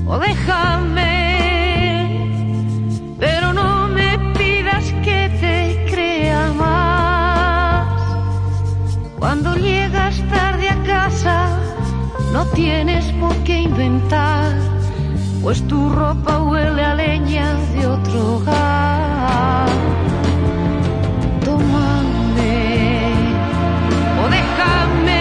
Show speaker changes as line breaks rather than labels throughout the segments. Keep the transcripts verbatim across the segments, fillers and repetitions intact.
o déjame, pero no me pidas que te crea más. Cuando llegas tarde a casa, no tienes por qué inventar, pues tu ropa huele a leña de otro hogar. Tómame o déjame,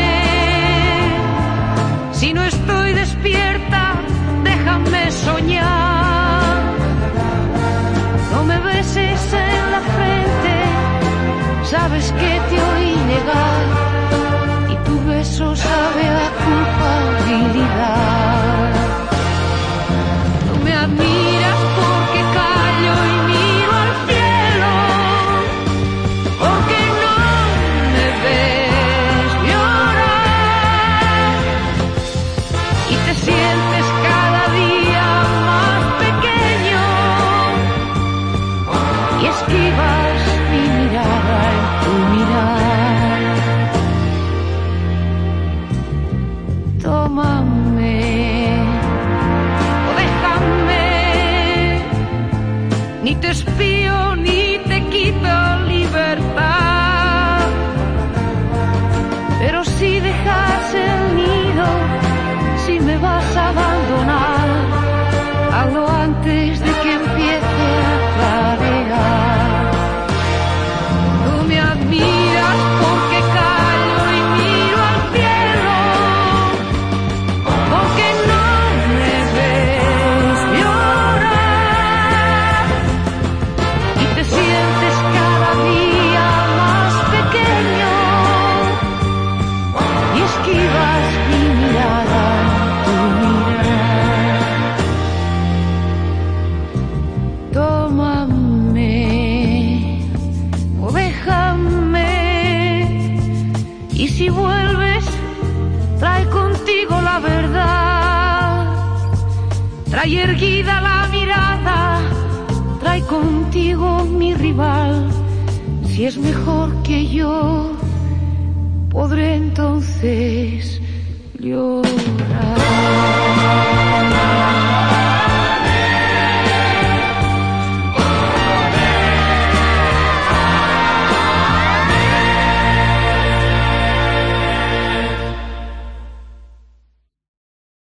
si no estoy despierta, déjame soñar. No me beses en la frente, sabes que te oí negar, y tu beso sabe a culpabilidad. No me admiras porque callo y miro al cielo, porque no me ves llorar, y te sientes cada día más pequeño, y esquivas mi mirada en tu mirar. Tómame o déjame, ni te espío ni te quito libertad, pero si dejas el nido, si me vas a abandonar, hazlo antes de que empiece a clarear. Tú me admiras porque callo y miro al cielo, porque no me ves llorar, y te sientes cada día más pequeño, y esquivas mi mirada en tu mirar. Tómame o déjame, y si vuelves, trae contigo la verdad, trae erguida la mirada, trae contigo mi rival. Si es mejor que yo, podré entonces llorar.